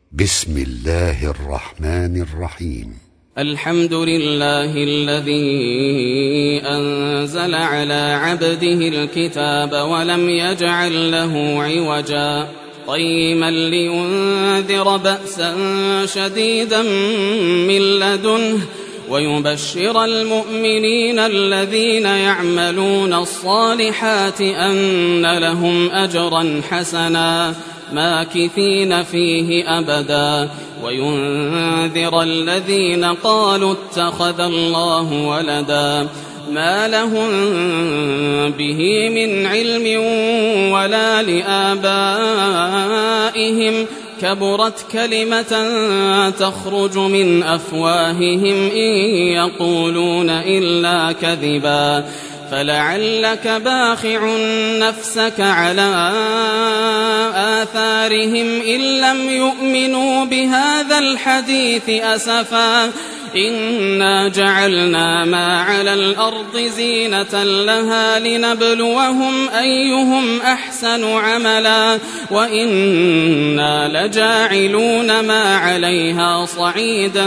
بسم الله الرحمن الرحيم. الحمد لله الذي أنزل على عبده الكتاب ولم يجعل له عوجا قيما لينذر بأسا شديدا من لدنه ويبشر المؤمنين الذين يعملون الصالحات أن لهم أجرا حسنا ماكثين فيه أبدا وينذر الذين قالوا اتخذ الله ولدا ما لهم به من علم ولا لآبائهم كبرت كلمة تخرج من أفواههم إن يقولون إلا كذبا فلعلك باخع نفسك على آثارهم إن لم يؤمنوا بهذا الحديث أسفا إنا جعلنا ما على الأرض زينة لها لنبلوهم أيهم أحسن عملا وإنا لجاعلون ما عليها صعيدا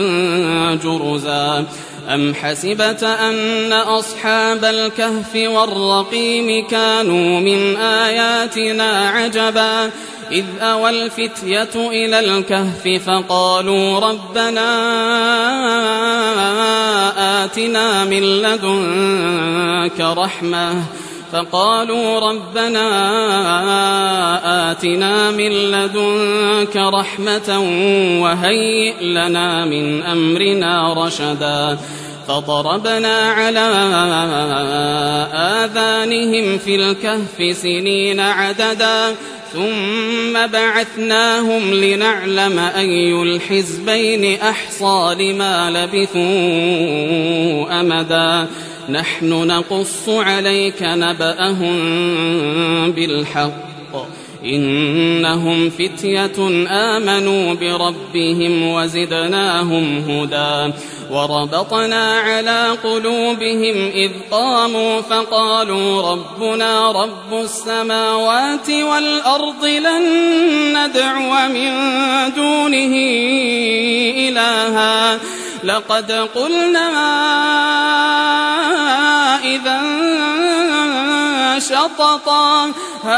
جرزا أم حسبت أن أصحاب الكهف والرقيم كانوا من آياتنا عجبا إذ أوى الفتية إلى الكهف فقالوا ربنا آتنا من لدنك رحمة وهيئ لنا من أمرنا رشدا فضربنا على آذانهم في الكهف سنين عددا ثم بعثناهم لنعلم أي الحزبين أحصى لما لبثوا أمدا نحن نقص عليك نبأهم بالحق إنهم فتية آمنوا بربهم وزدناهم هدى وربطنا على قلوبهم إذ قاموا فقالوا ربنا رب السماوات والأرض لن ندعو من دونه إلها لقد قلنا إذا شططا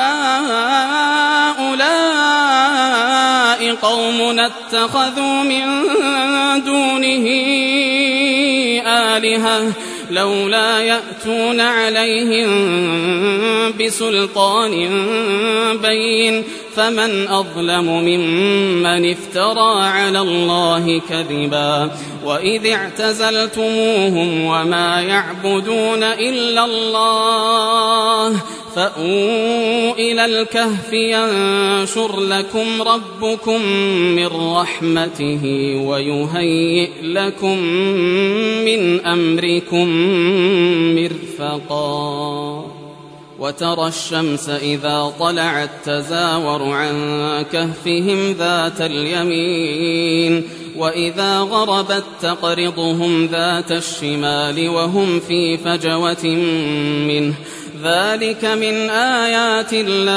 هؤلاء قومنا اتخذوا من دونه آلهة لولا يأتون عليهم بسلطان بين فمن أظلم ممن افترى على الله كذبا وإذ اعتزلتموهم وما يعبدون إلا الله فأووا إلى الكهف ينشر لكم ربكم من رحمته ويهيئ لكم من أمركم مرفقا وترى الشمس إذا طلعت تزاور عن كهفهم ذات اليمين وإذا غربت تقرضهم ذات الشمال وهم في فجوة منه ذلك من آيات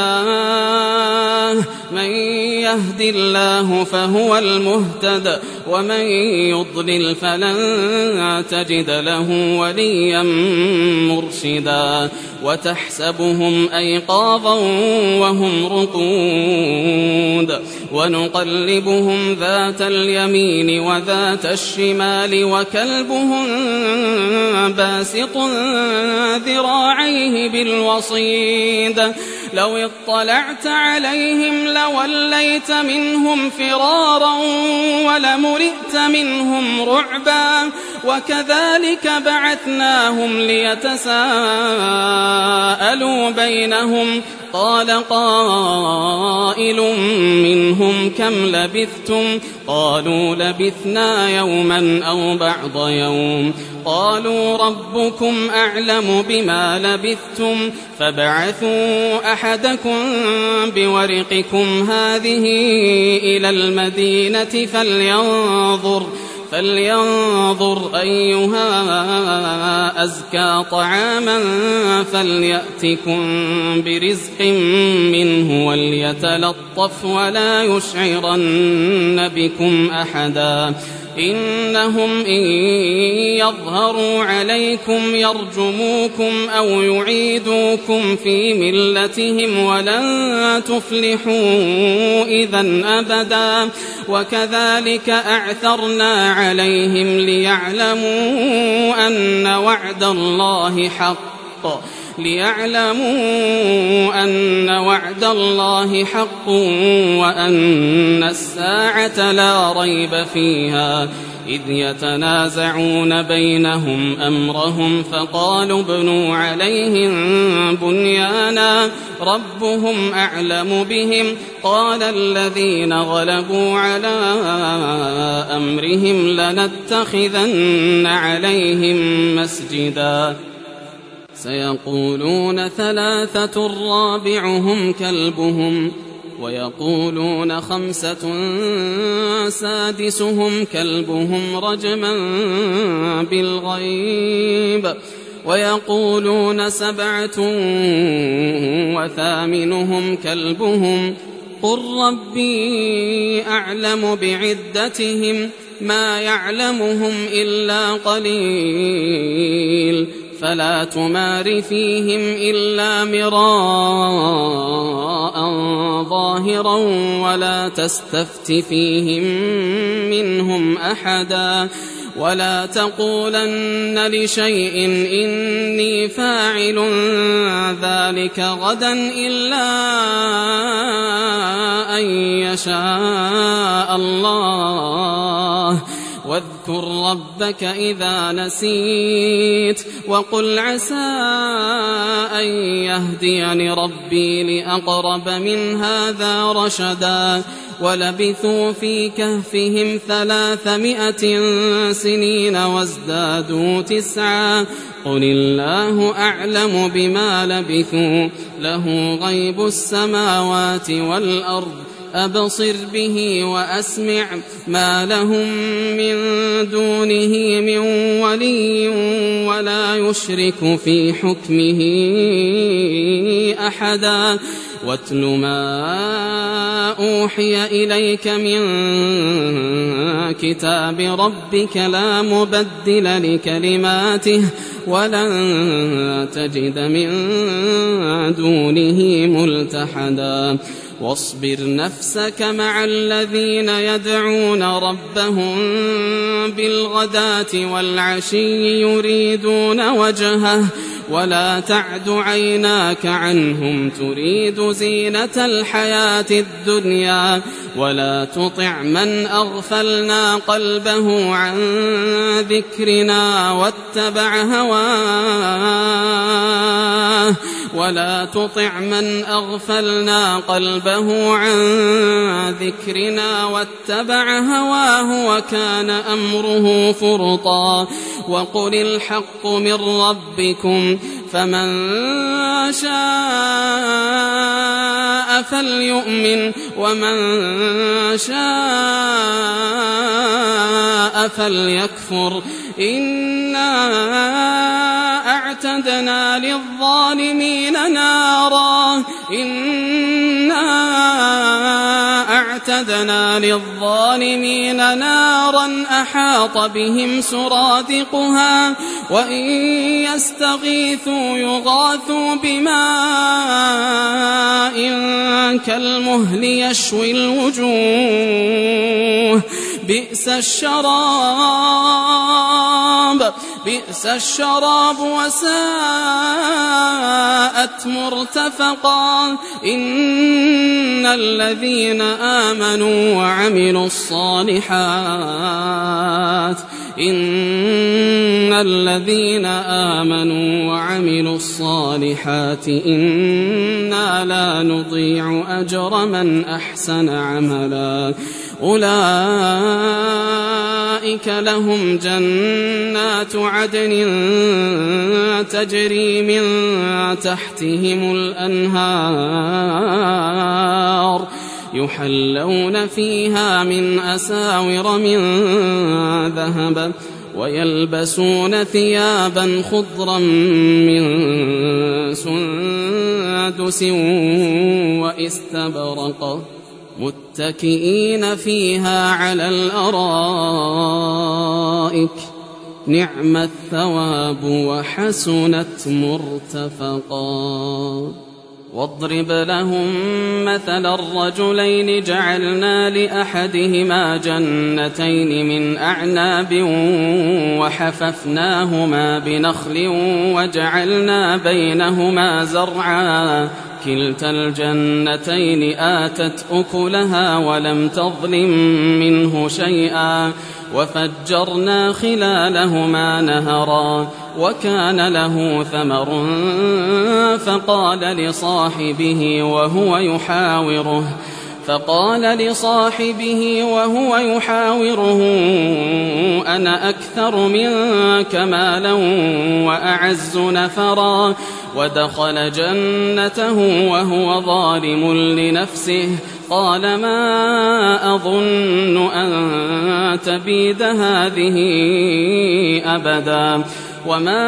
الله من يهد الله فهو المهتد ومن يضلل فلن تجد له وليا مرشدا وتحسبهم أيقاظا وهم رقود ونقلبهم ذات اليمين وذات الشمال وكلبهم باسط ذراعيه بالوصيد لو اطلعت عليهم لوليت منهم فرارا ولملئت منهم رعبا وكذلك بعثناهم ليتساءلوا بينهم قال قائل منهم كم لبثتم قالوا لبثنا يوما أو بعض يوم قالوا ربكم أعلم بما لبثتم فابعثوا أحدكم بورقكم هذه إلى المدينة فلينظر أيها أزكى طعاما فليأتكم برزق منه وليتلطف ولا يشعرن بكم أحدا إنهم إن يظهروا عليكم يرجموكم أو يعيدوكم في ملتهم ولن تفلحوا إذا أبدا وكذلك أعثرنا عليهم ليعلموا أن وعد الله حق وأن الساعة لا ريب فيها إذ يتنازعون بينهم أمرهم فقالوا ابنوا عليهم بنيانا ربهم أعلم بهم قال الذين غلبوا على أمرهم لنتخذن عليهم مسجدا سيقولون 3 رابعهم كلبهم ويقولون 5 سادسهم كلبهم رجما بالغيب ويقولون 7 وثامنهم كلبهم قل ربي أعلم بعدتهم ما يعلمهم إلا قليل فلا تمار فيهم إلا مراء ظاهرا ولا تستفت فيهم منهم أحدا ولا تقولن لشيء إني فاعل ذلك غدا إلا أن يشاء الله واذكر ربك إذا نسيت وقل عسى أن يهديني ربي لأقرب من هذا رشدا ولبثوا في كهفهم 300 سنين وازدادوا 9 قل الله أعلم بما لبثوا له غيب السماوات والأرض أبصر به وأسمع ما لهم من دونه من ولي ولا يشرك في حكمه أحدا واتل ما أوحي إليك من كتاب ربك لا مبدل لكلماته ولن تجد من دونه ملتحدا واصبر نفسك مع الذين يدعون ربهم بالغداة والعشي يريدون وجهه ولا تعد عيناك عنهم تريد زينة الحياة الدنيا ولا تطع من أغفلنا قلبه عن ذكرنا واتبع هواه وكان أمره فرطا وقل الحق من ربكم فمن شاء فليؤمن ومن شاء فليكفر إنا أعتدنا للظالمين نارا أحاط بهم سرادقها وإن يستغيثوا يغاثوا بماء كالمهل يشوي الوجوه بئس الشراب وساءت مرتفقا إن الذين آمنوا وعملوا الصالحات إنا لا نضيع أجر من أحسن عملا أولئك لهم جنات عدن تجري من تحتهم الأنهار يحلون فيها من أساور من ذهب ويلبسون ثيابا خضرا من سندس واستبرق متكئين فيها على الأرائك نعم الثواب وحسنت مرتفقا. واضرب لهم مثل الرجلين جعلنا لأحدهما جنتين من أعناب وحففناهما بنخل وجعلنا بينهما زرعا كلتا الجنتين آتت أكلها ولم تظلم منه شيئا وفجرنا خلالهما نهرا وكان له ثمر فقال لصاحبه وهو يحاوره أنا أكثر منك مالا وأعز نفرا ودخل جنته وهو ظالم لنفسه قال ما أظن أن تبيد هذه أبدا وما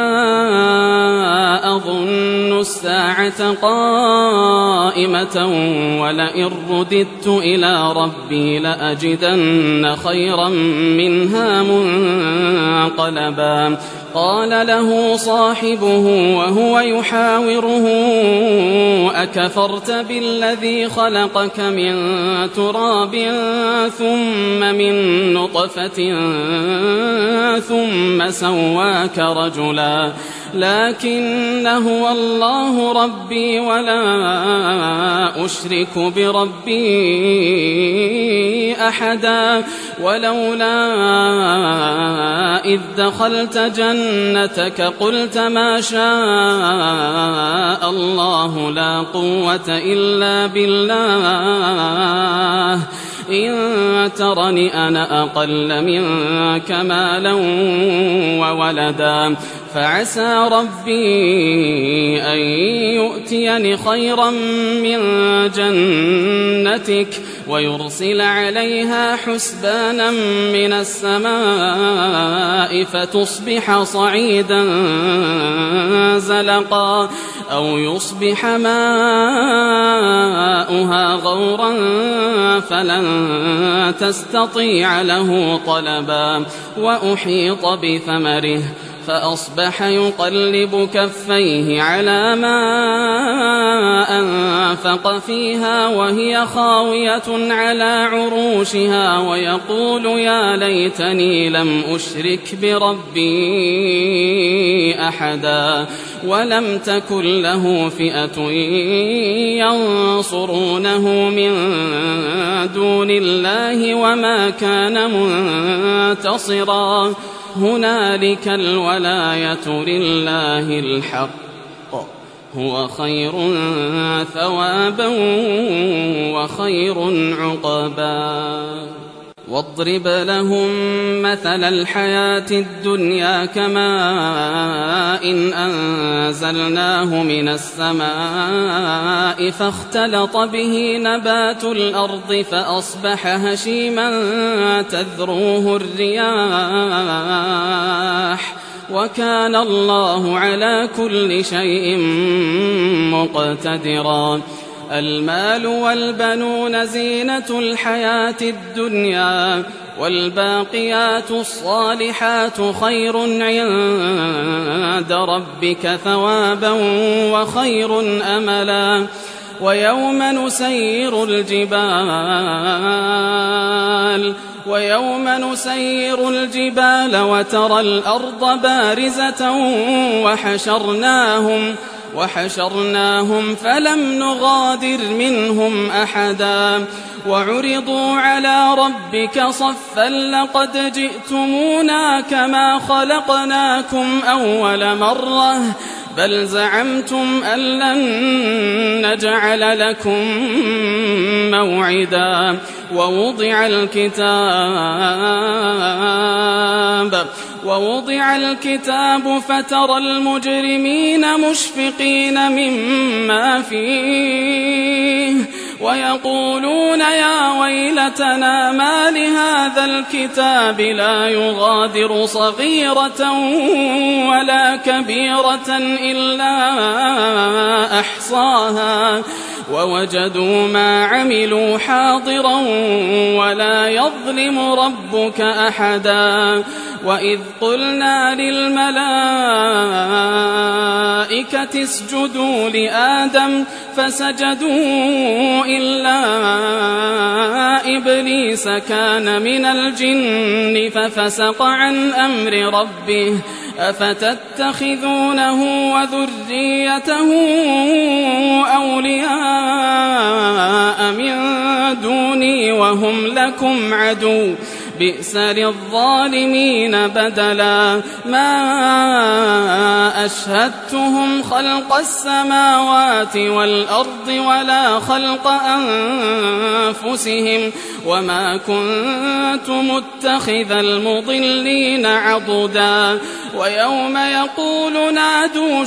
أظن الساعة قائمة ولئن رددت إلى ربي لأجدن خيرا منها منقلبا. قال له صاحبه وهو يحاوره أكفرت بالذي خلقك من تراب ثم من نطفة ثم سواك رجلا لكن هو الله ربي ولا أشرك بربي أحدا ولولا إذ دخلت جنتك قلت ما شاء الله لا قوة إلا بالله إن ترني أنا أقل منك مالا وولدا فعسى ربي أن يؤتيني خيرا من جنتك ويرسل عليها حسبانا من السماء فتصبح صعيدا زلقا أو يصبح ماؤها غورا فلن تستطيع له طلبا وأحيط بثمره فأصبح يقلب كفيه على ما أنفق فيها وهي خاوية على عروشها ويقول يا ليتني لم أشرك بربي أحدا ولم تكن له فئة ينصرونه من دون الله وما كان منتصرا. هنالك الولاية لله الحق هو خير ثوابا وخير عقبا. واضرب لهم مثل الحياة الدنيا كماء إن أنزلناه من السماء فاختلط به نبات الأرض فأصبح هشيما تذروه الرياح وكان الله على كل شيء مقتدرا. المال والبنون زينة الحياة الدنيا والباقيات الصالحات خير عند ربك ثوابا وخير أملا. ويوم نسير الجبال وترى الأرض بارزة وحشرناهم فلم نغادر منهم أحدا وعرضوا على ربك صفا لقد جئتمونا كما خلقناكم أول مرة بل زعمتم أن لن نجعل لكم موعدا. ووضع الكتاب فترى المجرمين مشفقين مما فيه ويقولون يا ويلتنا ما لهذا الكتاب لا يغادر صغيرة ولا كبيرة إلا أحصاها ووجدوا ما عملوا حاضرا ولا يظلم ربك أحدا. وإذ قلنا للملائكة اسجدوا لآدم فسجدوا إلا إبليس كان من الجن ففسق عن أمر ربه أفتتخذونه وذريته أولياء من دوني وهم لكم عدو بئس للظالمين بدلا. ما أشهدتهم خلق السماوات والأرض ولا خلق أنفسهم وما كنت متخذ المضلين عضدا. ويوم يقول نادوا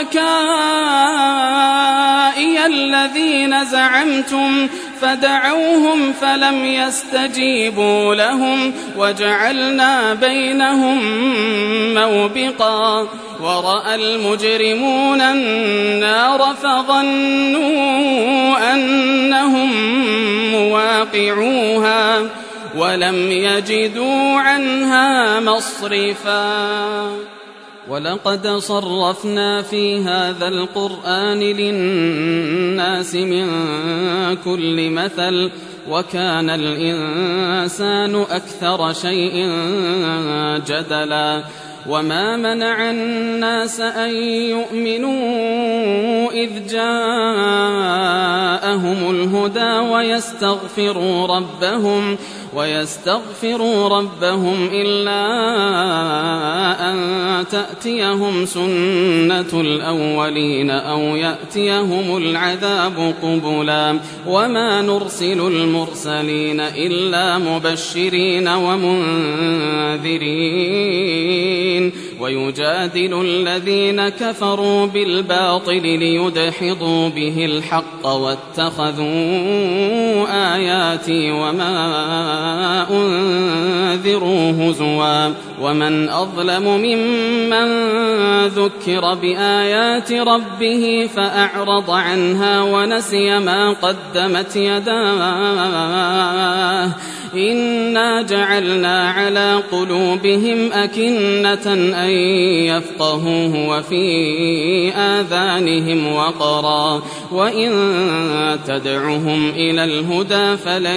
شركائي الذين زعمتم فدعوهم فلم يستجيبوا لهم وجعلنا بينهم موبقا. ورأى المجرمون النار فظنوا أنهم مواقعوها ولم يجدوا عنها مصرفا. ولقد صرفنا في هذا القرآن للناس من كل مثل وكان الإنسان أكثر شيء جدلا. وما منع الناس أن يؤمنوا إذ جاءهم الهدى ويستغفروا ربهم إلا أن تأتيهم سنة الأولين أو يأتيهم العذاب قبلا. وما نرسل المرسلين إلا مبشرين ومنذرين ويجادل الذين كفروا بالباطل ليدحضوا به الحق واتخذوا آياتي وما أنذروا هزوا. ومن أظلم ممن ذكر بآيات ربه فأعرض عنها ونسي ما قدمت يداه إنا جعلنا على قلوبهم أكنة أن يفقهوه وفي آذانهم وقرا وإن تدعهم إلى الهدى فلن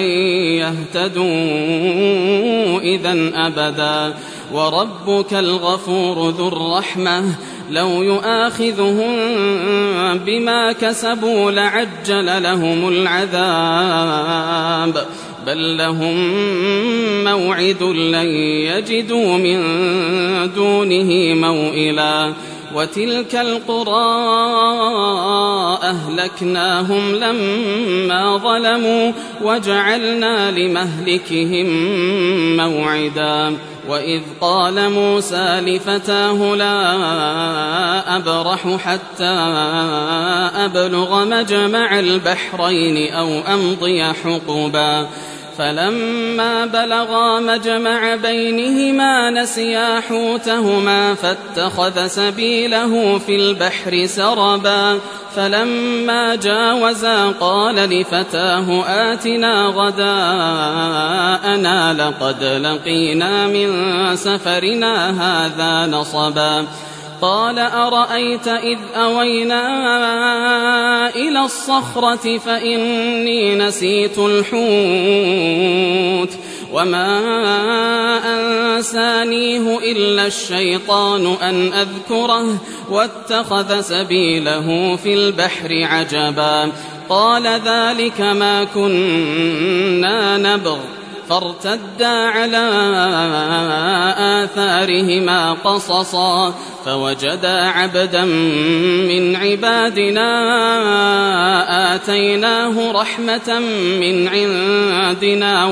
يهتدوا إذن أبدا. وربك الغفور ذو الرحمة لو يؤاخذهم بما كسبوا لعجل لهم العذاب بل لهم موعد لن يجدوا من دونه موئلا. وتلك القرى أهلكناهم لما ظلموا وجعلنا لمهلكهم موعدا. وإذ قال موسى لفتاه لا أبرح حتى أبلغ مجمع البحرين أو أمضي حقبا فلما بلغا مجمع بينهما نسيا حوتهما فاتخذ سبيله في البحر سربا فلما جاوزا قال لفتاه آتنا غداءنا لقد لقينا من سفرنا هذا نصبا قال أرأيت إذ أوينا إلى الصخرة فإني نسيت الحوت وما أنسانيه إلا الشيطان أن أذكره واتخذ سبيله في البحر عجبا قال ذلك ما كنا نبغ فارتدا على آثارهما قصصا فوجدا عبدا من عبادنا آتيناه رحمة من عندنا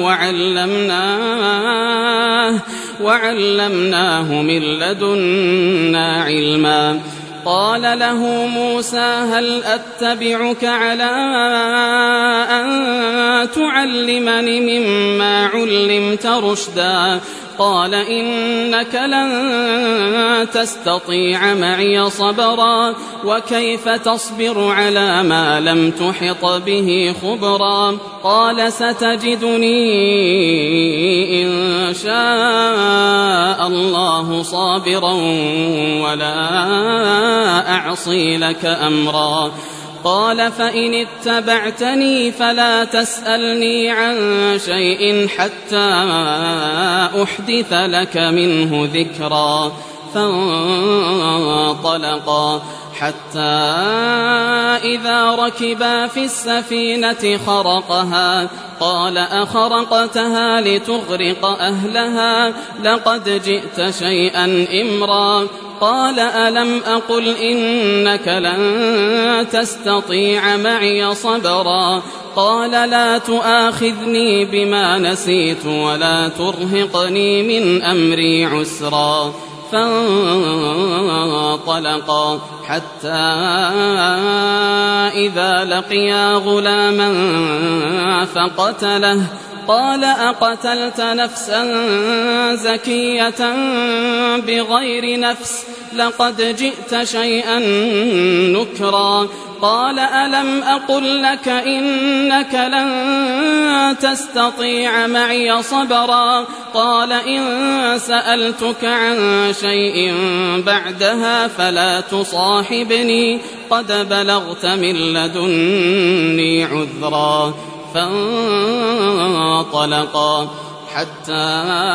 وعلمناه من لدنا علما قال له موسى هل أتبعك على أن تعلمني مما علمت رشدا قال إنك لن تستطيع معي صبرا وكيف تصبر على ما لم تحط به خبرا قال ستجدني إن شاء الله صابرا ولا أعصي لك أمرا قال فإن اتبعتني فلا تسألني عن شيء حتى أحدث لك منه ذكرا فانطلقا حتى إذا ركبا في السفينة خرقها قال أخرقتها لتغرق أهلها لقد جئت شيئا إمرا قال ألم أقل إنك لن تستطيع معي صبرا قال لا تؤاخذني بما نسيت ولا ترهقني من أمري عسرا فانطلقا حتى إذا لقيا غلاما فقتله قال أقتلت نفسا زكية بغير نفس لقد جئت شيئا نكرا قال ألم أقل لك إنك لن تستطيع معي صبرا قال إن سألتك عن شيء بعدها فلا تصاحبني قد بلغت من لدني عذرا فانطلقا حتى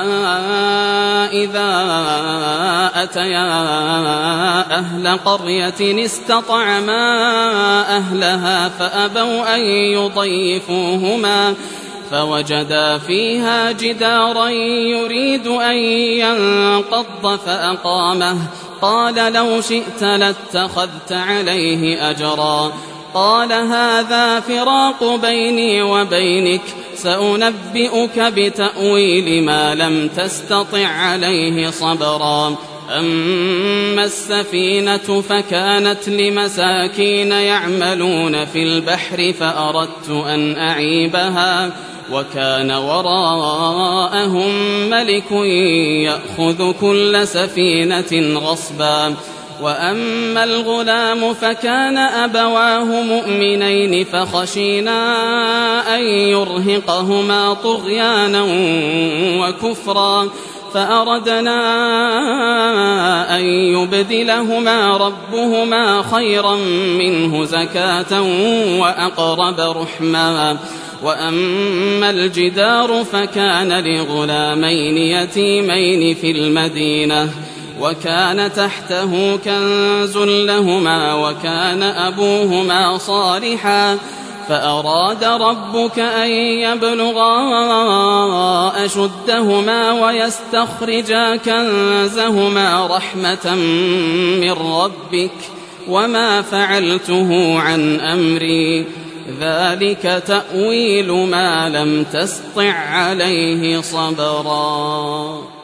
إذا أتيا أهل قرية استطعما أهلها فأبوا أن يضيفوهما فوجدا فيها جدارا يريد أن ينقض فأقامه قال لو شئت لاتخذت عليه أجرا قال هذا فراق بيني وبينك سأنبئك بتأويل ما لم تستطع عليه صبرا أما السفينة فكانت لمساكين يعملون في البحر فأردت أن أعيبها وكان وراءهم ملك يأخذ كل سفينة غصبا وأما الغلام فكان أبواه مؤمنين فخشينا أن يرهقهما طغيانا وكفرا فأردنا أن يبدلهما ربهما خيرا منه زكاة وأقرب رحما وأما الجدار فكان لغلامين يتيمين في المدينة وكان تحته كنز لهما وكان أبوهما صالحا فأراد ربك أن يبلغا أشدهما ويستخرجا كنزهما رحمة من ربك وما فعلته عن أمري ذلك تأويل ما لم تسطع عليه صبرا